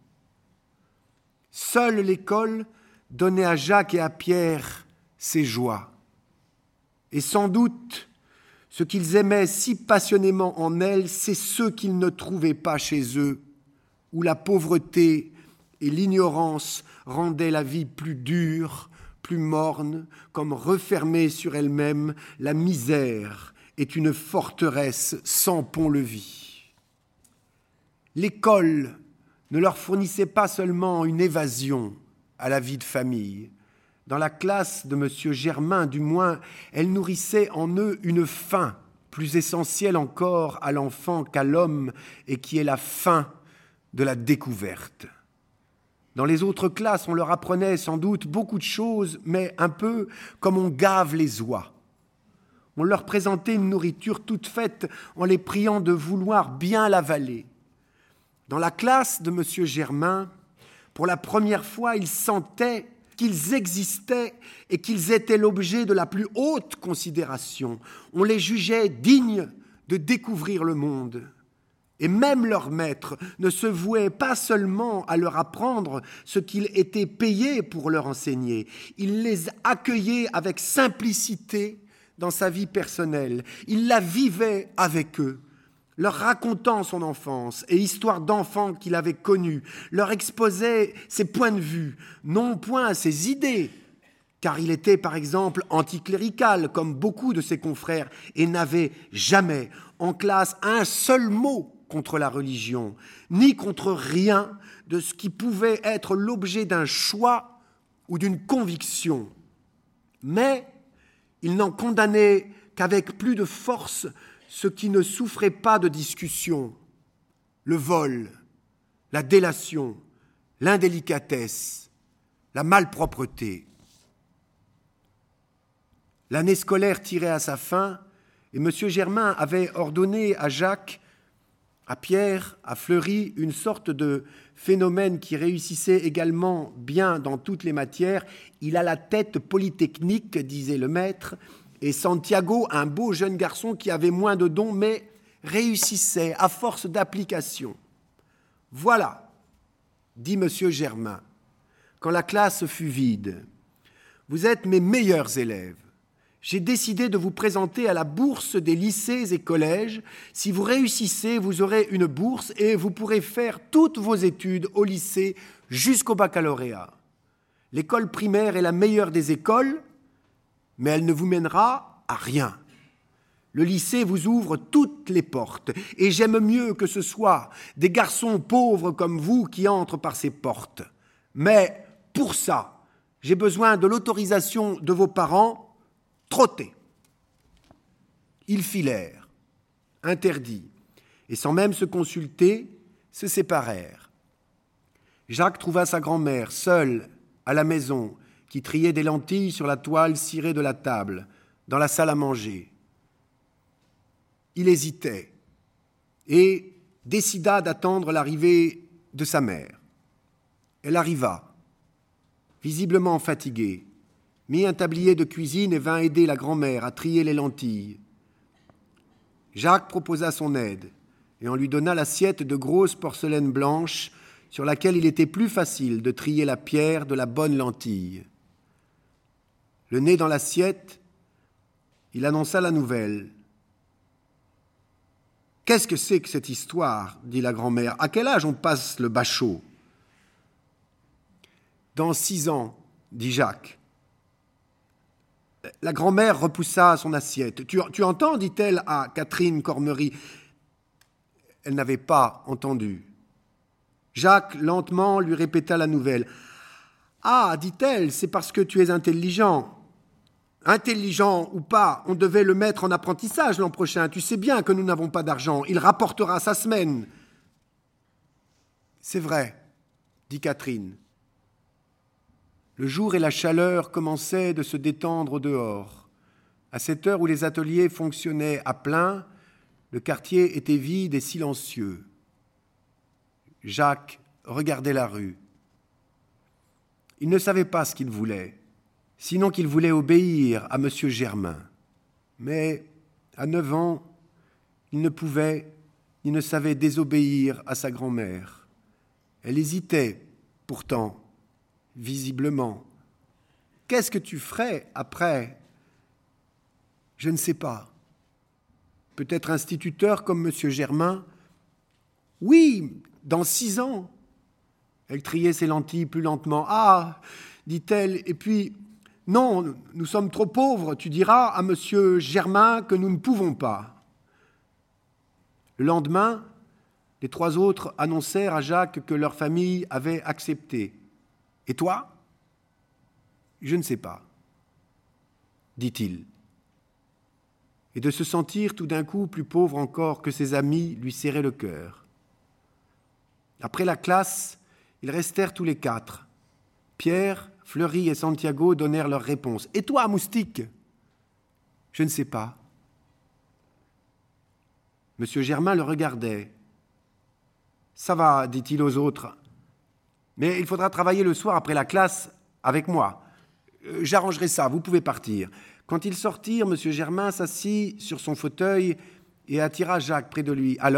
Seule l'école donnait à Jacques et à Pierre ces joies. Et sans doute, ce qu'ils aimaient si passionnément en elle, c'est ce qu'ils ne trouvaient pas chez eux, où la pauvreté et l'ignorance rendaient la vie plus dure, plus morne, comme refermée sur elle-même, la misère est une forteresse sans pont-levis. L'école ne leur fournissait pas seulement une évasion à la vie de famille. Dans la classe de M. Germain, du moins, elle nourrissait en eux une faim, plus essentielle encore à l'enfant qu'à l'homme, et qui est la faim de la découverte. Dans les autres classes, on leur apprenait sans doute beaucoup de choses, mais un peu comme on gave les oies. On leur présentait une nourriture toute faite en les priant de vouloir bien l'avaler. Dans la classe de M. Germain, pour la première fois, ils sentaient qu'ils existaient et qu'ils étaient l'objet de la plus haute considération. On les jugeait dignes de découvrir le monde. Et même leur maître ne se vouait pas seulement à leur apprendre ce qu'il était payé pour leur enseigner. Il les accueillait avec simplicité dans sa vie personnelle. Il la vivait avec eux, leur racontant son enfance et histoire d'enfants qu'il avait connus, leur exposait ses points de vue, non point ses idées, car il était par exemple anticlérical comme beaucoup de ses confrères et n'avait jamais en classe un seul mot contre la religion, ni contre rien de ce qui pouvait être l'objet d'un choix ou d'une conviction. Mais il n'en condamnait qu'avec plus de force ce qui ne souffrait pas de discussion, le vol, la délation, l'indélicatesse, la malpropreté. L'année scolaire tirait à sa fin et M. Germain avait ordonné à Jacques, à Pierre, à Fleury, une sorte de phénomène qui réussissait également bien dans toutes les matières. Il a la tête polytechnique, disait le maître, et Santiago, un beau jeune garçon qui avait moins de dons, mais réussissait à force d'application. Voilà, dit M. Germain, quand la classe fut vide, vous êtes mes meilleurs élèves. J'ai décidé de vous présenter à la bourse des lycées et collèges. Si vous réussissez, vous aurez une bourse et vous pourrez faire toutes vos études au lycée jusqu'au baccalauréat. L'école primaire est la meilleure des écoles, mais elle ne vous mènera à rien. Le lycée vous ouvre toutes les portes et j'aime mieux que ce soit des garçons pauvres comme vous qui entrent par ces portes. Mais pour ça, j'ai besoin de l'autorisation de vos parents. Trotter. Ils filèrent, interdits, et sans même se consulter, se séparèrent. Jacques trouva sa grand-mère, seule, à la maison, qui triait des lentilles sur la toile cirée de la table, dans la salle à manger. Il hésitait et décida d'attendre l'arrivée de sa mère. Elle arriva, visiblement fatiguée, mit un tablier de cuisine et vint aider la grand-mère à trier les lentilles. Jacques proposa son aide et on lui donna l'assiette de grosse porcelaine blanche sur laquelle il était plus facile de trier la pierre de la bonne lentille. Le nez dans l'assiette, il annonça la nouvelle. « Qu'est-ce que c'est que cette histoire ?» dit la grand-mère. « À quel âge on passe le bachot ?»« Dans 6 ans, » dit Jacques. La grand-mère repoussa son assiette. « Tu entends ?» dit-elle à Catherine Cormery. Elle n'avait pas entendu. Jacques, lentement, lui répéta la nouvelle. « Ah, dit-elle, c'est parce que tu es intelligent. » Intelligent ou pas, on devait le mettre en apprentissage l'an prochain. Tu sais bien que nous n'avons pas d'argent. Il rapportera sa semaine. C'est vrai, dit Catherine. Le jour et la chaleur commençaient de se détendre au dehors. À cette heure où les ateliers fonctionnaient à plein, le quartier était vide et silencieux. Jacques regardait la rue. Il ne savait pas ce qu'il voulait, sinon qu'il voulait obéir à M. Germain. Mais, à 9 ans, il ne pouvait, il ne savait désobéir à sa grand-mère. Elle hésitait, pourtant, visiblement. « Qu'est-ce que tu ferais après ?»« Je ne sais pas. Peut-être instituteur comme M. Germain ? » ?»« Oui, dans 6 ans. » Elle triait ses lentilles plus lentement. « Ah, dit-elle, et puis, non, nous sommes trop pauvres, tu diras à M. Germain que nous ne pouvons pas. » Le lendemain, les 3 autres annoncèrent à Jacques que leur famille avait accepté. « Et toi ? » ?»« Je ne sais pas, » dit-il. Et de se sentir tout d'un coup plus pauvre encore que ses amis lui serrait le cœur. Après la classe, ils restèrent tous les 4. Pierre, Fleury et Santiago donnèrent leur réponse. « Et toi, Moustique ?»« Je ne sais pas. » Monsieur Germain le regardait. « Ça va, dit-il aux autres. Mais il faudra travailler le soir après la classe avec moi. J'arrangerai ça, vous pouvez partir. » Quand ils sortirent, M. Germain s'assit sur son fauteuil et attira Jacques près de lui. « Alors ? » ?»«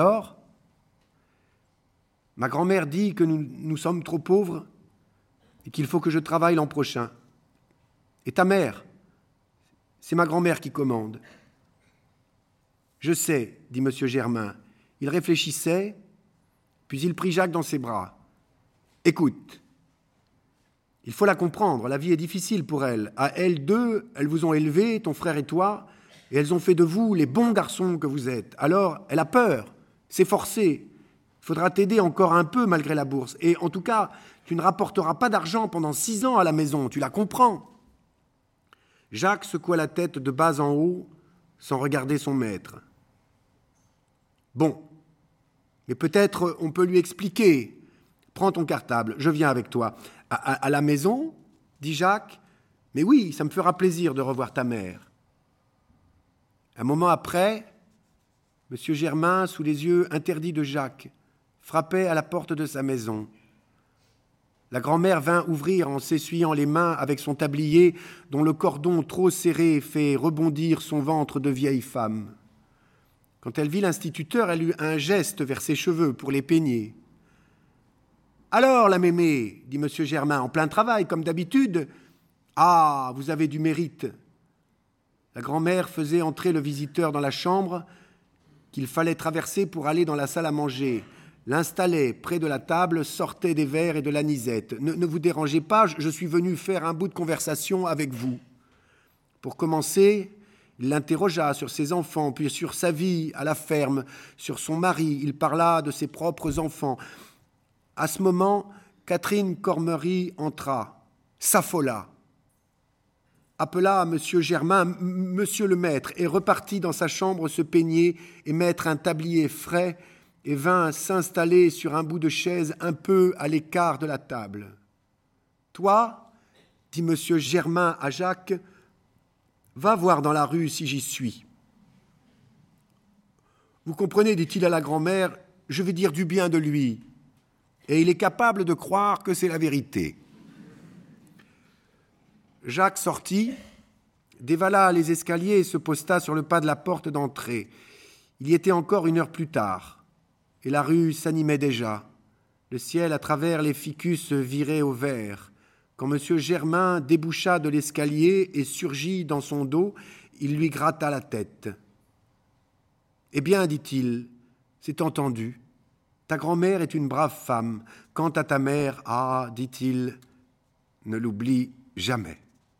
Ma grand-mère dit que nous sommes trop pauvres et qu'il faut que je travaille l'an prochain. Et ta mère ? C'est ma grand-mère qui commande. »« Je sais, dit M. Germain. Il réfléchissait, puis il prit Jacques dans ses bras. « Écoute, il faut la comprendre, la vie est difficile pour elle. À elles 2, elles vous ont élevé, ton frère et toi, et elles ont fait de vous les bons garçons que vous êtes. Alors, elle a peur, c'est forcé. Il faudra t'aider encore un peu malgré la bourse. Et en tout cas, tu ne rapporteras pas d'argent pendant 6 ans à la maison, tu la comprends. » Jacques secoua la tête de bas en haut, sans regarder son maître. « Bon, mais peut-être on peut lui expliquer. Prends ton cartable, je viens avec toi. »« À la maison ?» dit Jacques. « Mais oui, ça me fera plaisir de revoir ta mère. » Un moment après, M. Germain, sous les yeux interdits de Jacques, frappait à la porte de sa maison. La grand-mère vint ouvrir en s'essuyant les mains avec son tablier dont le cordon trop serré fait rebondir son ventre de vieille femme. Quand elle vit l'instituteur, elle eut un geste vers ses cheveux pour les peigner. « Alors, la mémé, dit M. Germain, en plein travail, comme d'habitude. Ah, vous avez du mérite. » La grand-mère faisait entrer le visiteur dans la chambre qu'il fallait traverser pour aller dans la salle à manger. L'installait près de la table, sortait des verres et de l'anisette. « Ne vous dérangez pas, je suis venu faire un bout de conversation avec vous. » Pour commencer, il l'interrogea sur ses enfants, puis sur sa vie à la ferme, sur son mari. Il parla de ses propres enfants. À ce moment, Catherine Cormery entra, s'affola, appela à M. Germain « Monsieur le maître » et repartit dans sa chambre se peigner et mettre un tablier frais et vint s'installer sur un bout de chaise un peu à l'écart de la table. « Toi, dit M. Germain à Jacques, va voir dans la rue si j'y suis. »« Vous comprenez, dit-il à la grand-mère, je vais dire du bien de lui. et il est capable de croire que c'est la vérité. Jacques sortit, dévala les escaliers et se posta sur le pas de la porte d'entrée. Il y était encore 1 heure plus tard, et la rue s'animait déjà. Le ciel, à travers les ficus, virait au vert. Quand M. Germain déboucha de l'escalier et surgit dans son dos, il lui gratta la tête. « Eh bien, dit-il, c'est entendu. Ta grand-mère est une brave femme. Quant à ta mère, ah, dit-il, ne l'oublie jamais. »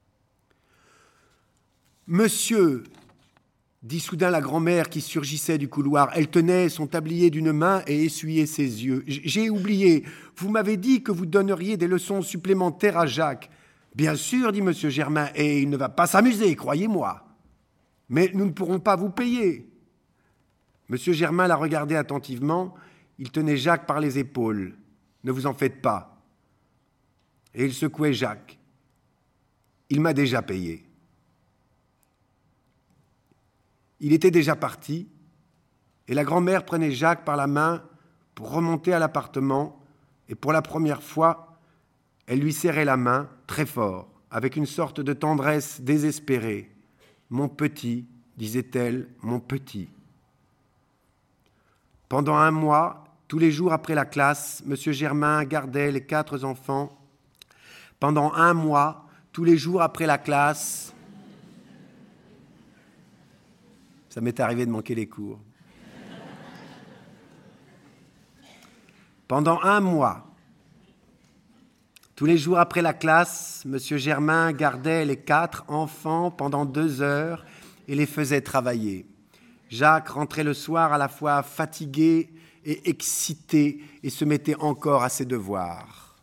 « Monsieur, dit soudain la grand-mère qui surgissait du couloir. Elle tenait son tablier d'une main et essuyait ses yeux. « J'ai oublié, vous m'avez dit que vous donneriez des leçons supplémentaires à Jacques. »« Bien sûr, dit M. Germain, et il ne va pas s'amuser, croyez-moi. Mais nous ne pourrons pas vous payer. » M. Germain la regardait attentivement. Il tenait Jacques par les épaules. « Ne vous en faites pas. » Et il secouait Jacques. « Il m'a déjà payé. » Il était déjà parti, et la grand-mère prenait Jacques par la main pour remonter à l'appartement, et pour la première fois, elle lui serrait la main très fort, avec une sorte de tendresse désespérée. « Mon petit, disait-elle, mon petit. » Pendant 1 mois, tous les jours après la classe, M. Germain gardait les 4 enfants. Pendant 1 mois, tous les jours après la classe, ça m'est arrivé de manquer les cours. Pendant 1 mois, tous les jours après la classe, M. Germain gardait les 4 enfants pendant 2 heures et les faisait travailler. Jacques rentrait le soir à la fois fatigué et excité et se mettait encore à ses devoirs.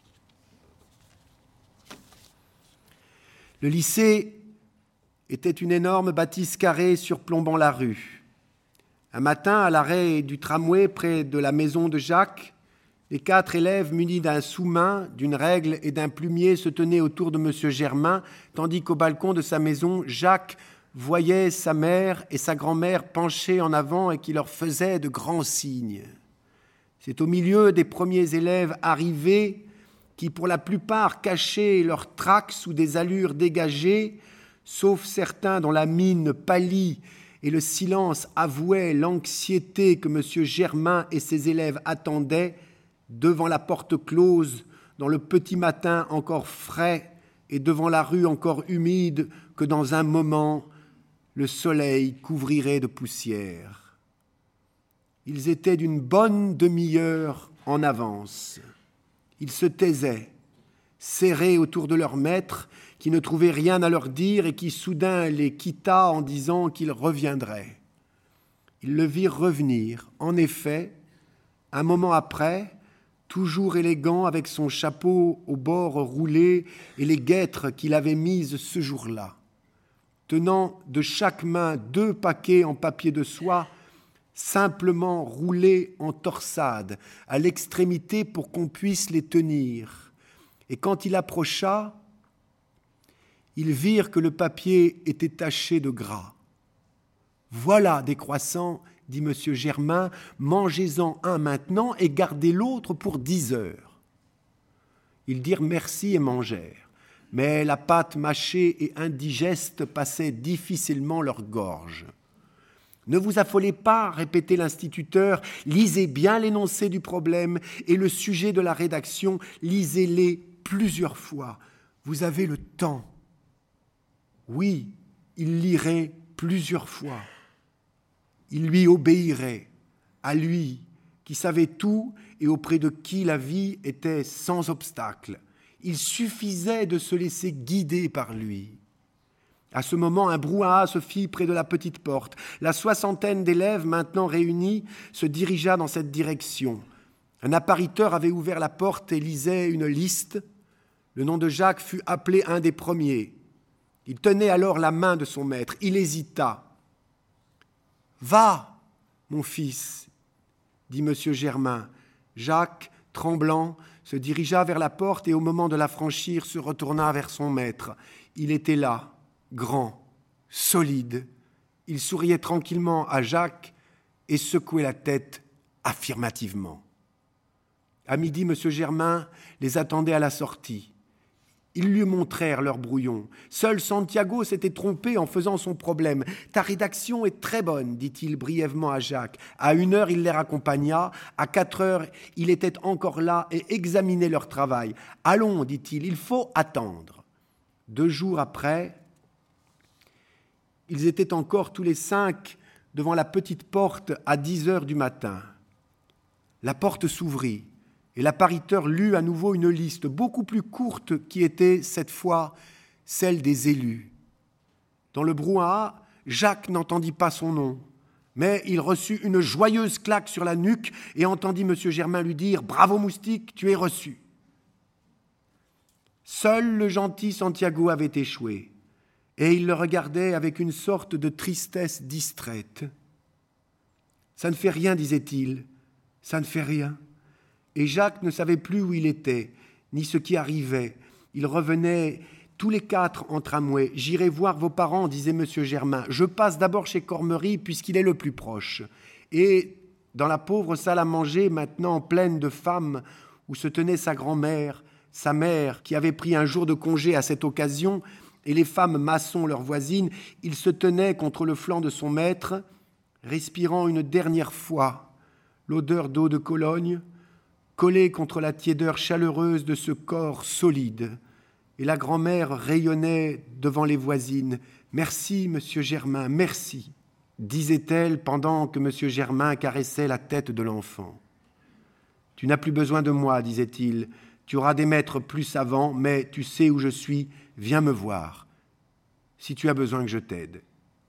Le lycée était une énorme bâtisse carrée surplombant la rue. Un matin, à l'arrêt du tramway près de la maison de Jacques, les 4 élèves munis d'un sous-main, d'une règle et d'un plumier se tenaient autour de M. Germain, tandis qu'au balcon de sa maison, Jacques voyait sa mère et sa grand-mère penchées en avant et qui leur faisaient de grands signes. C'est au milieu des premiers élèves arrivés qui, pour la plupart, cachaient leur trac sous des allures dégagées, sauf certains dont la mine pâlit et le silence avouait l'anxiété que M. Germain et ses élèves attendaient devant la porte close, dans le petit matin encore frais et devant la rue encore humide que dans un moment le soleil couvrirait de poussière. Ils étaient d'une bonne demi-heure en avance. Ils se taisaient, serrés autour de leur maître, qui ne trouvait rien à leur dire et qui soudain les quitta en disant qu'il reviendrait. Ils le virent revenir. En effet, un moment après, toujours élégant avec son chapeau au bord roulé et les guêtres qu'il avait mises ce jour-là, tenant de chaque main 2 paquets en papier de soie, simplement roulés en torsade, à l'extrémité pour qu'on puisse les tenir. Et quand il approcha, ils virent que le papier était taché de gras. « Voilà des croissants, dit M. Germain, mangez-en un maintenant et gardez l'autre pour 10 heures. » Ils dirent merci et mangèrent, mais la pâte mâchée et indigeste passait difficilement leur gorge. « Ne vous affolez pas, répétait l'instituteur, lisez bien l'énoncé du problème et le sujet de la rédaction, lisez-les plusieurs fois. Vous avez le temps. » Oui, il lirait plusieurs fois. Il lui obéirait, à lui, qui savait tout et auprès de qui la vie était sans obstacle. Il suffisait de se laisser guider par lui. À ce moment, un brouhaha se fit près de la petite porte. La 60aine d'élèves, maintenant réunis, se dirigea dans cette direction. Un appariteur avait ouvert la porte et lisait une liste. Le nom de Jacques fut appelé un des premiers. Il tenait alors la main de son maître. Il hésita. « Va, mon fils, dit M. Germain. Jacques, tremblant, se dirigea vers la porte et au moment de la franchir, se retourna vers son maître. Il était là, grand, solide. Il souriait tranquillement à Jacques et secouait la tête affirmativement. À midi, M. Germain les attendait à la sortie. Ils lui montrèrent leur brouillon. Seul Santiago s'était trompé en faisant son problème. « Ta rédaction est très bonne, dit-il brièvement à Jacques. À 1h, il les raccompagna. À 4h, il était encore là et examinait leur travail. « Allons, dit-il, il faut attendre. » 2 jours après, ils étaient encore tous les 5 devant la petite porte à 10h du matin. La porte s'ouvrit. Et l'appariteur lut à nouveau une liste beaucoup plus courte qui était, cette fois, celle des élus. Dans le brouhaha, Jacques n'entendit pas son nom, mais il reçut une joyeuse claque sur la nuque et entendit M. Germain lui dire « Bravo Moustique, tu es reçu !» Seul le gentil Santiago avait échoué, et il le regardait avec une sorte de tristesse distraite. « Ça ne fait rien, disait-il, ça ne fait rien. » Et Jacques ne savait plus où il était, ni ce qui arrivait. Ils revenaient tous les 4 en tramway. « J'irai voir vos parents, disait M. Germain. Je passe d'abord chez Cormery, puisqu'il est le plus proche. » Et dans la pauvre salle à manger, maintenant pleine de femmes, où se tenait sa grand-mère, sa mère, qui avait pris un jour de congé à cette occasion, et les femmes maçons, leurs voisines, il se tenait contre le flanc de son maître, respirant une dernière fois l'odeur d'eau de Cologne, collé contre la tiédeur chaleureuse de ce corps solide. Et la grand-mère rayonnait devant les voisines. « Merci, monsieur Germain, merci », disait-elle pendant que monsieur Germain caressait la tête de l'enfant. « Tu n'as plus besoin de moi, disait-il. Tu auras des maîtres plus savants, mais tu sais où je suis, viens me voir, si tu as besoin que je t'aide. »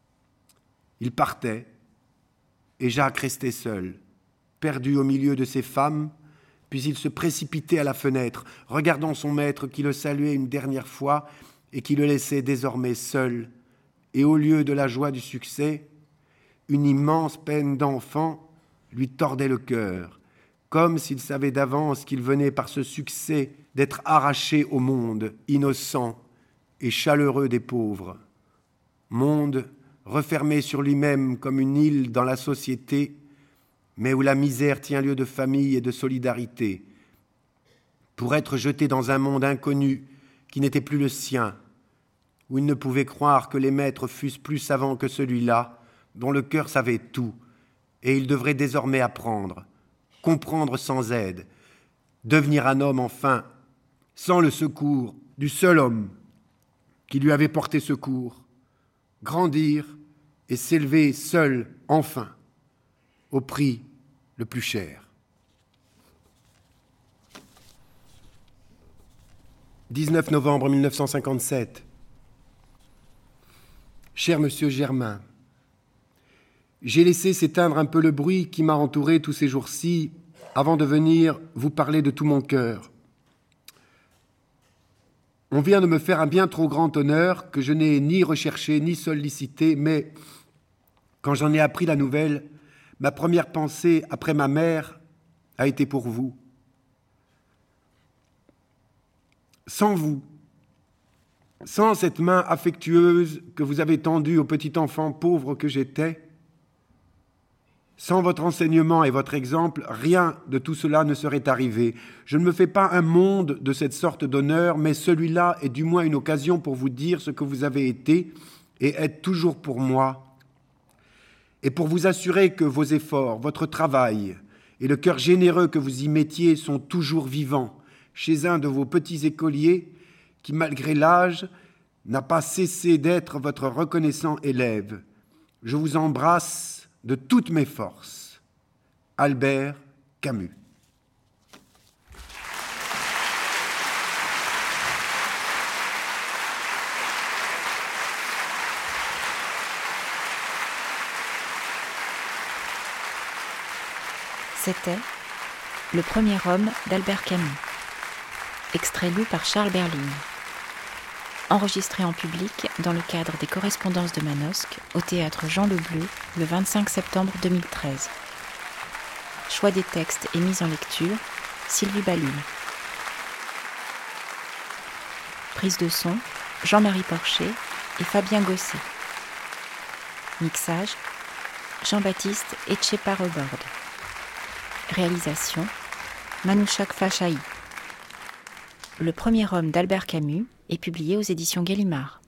Il partait, et Jacques restait seul, perdu au milieu de ces femmes. Puis il se précipitait à la fenêtre, regardant son maître qui le saluait une dernière fois et qui le laissait désormais seul. Et au lieu de la joie du succès, une immense peine d'enfant lui tordait le cœur, comme s'il savait d'avance qu'il venait par ce succès d'être arraché au monde innocent et chaleureux des pauvres. Monde refermé sur lui-même comme une île dans la société, mais où la misère tient lieu de famille et de solidarité, pour être jeté dans un monde inconnu qui n'était plus le sien, où il ne pouvait croire que les maîtres fussent plus savants que celui-là, dont le cœur savait tout, et il devrait désormais apprendre, comprendre sans aide, devenir un homme enfin, sans le secours du seul homme qui lui avait porté secours, grandir et s'élever seul enfin, au prix le plus cher. 19 novembre 1957. Cher monsieur Germain, j'ai laissé s'éteindre un peu le bruit qui m'a entouré tous ces jours-ci avant de venir vous parler de tout mon cœur. On vient de me faire un bien trop grand honneur que je n'ai ni recherché ni sollicité, mais quand j'en ai appris la nouvelle, ma première pensée après ma mère a été pour vous. Sans vous, sans cette main affectueuse que vous avez tendue au petit enfant pauvre que j'étais, sans votre enseignement et votre exemple, rien de tout cela ne serait arrivé. Je ne me fais pas un monde de cette sorte d'honneur, mais celui-là est du moins une occasion pour vous dire ce que vous avez été et êtes toujours pour moi, et pour vous assurer que vos efforts, votre travail et le cœur généreux que vous y mettiez sont toujours vivants chez un de vos petits écoliers qui, malgré l'âge, n'a pas cessé d'être votre reconnaissant élève. Je vous embrasse de toutes mes forces. Albert Camus. C'était Le premier homme d'Albert Camus. Extrait lu par Charles Berling. Enregistré en public dans le cadre des correspondances de Manosque au théâtre Jean Le Bleu le 25 septembre 2013. Choix des textes et mise en lecture, Sylvie Ballume. Prise de son, Jean-Marie Porcher et Fabien Gosset. Mixage, Jean-Baptiste Etchepa-Reborde. Réalisation, Manouchak Fachaï. Le premier homme d'Albert Camus est publié aux éditions Gallimard.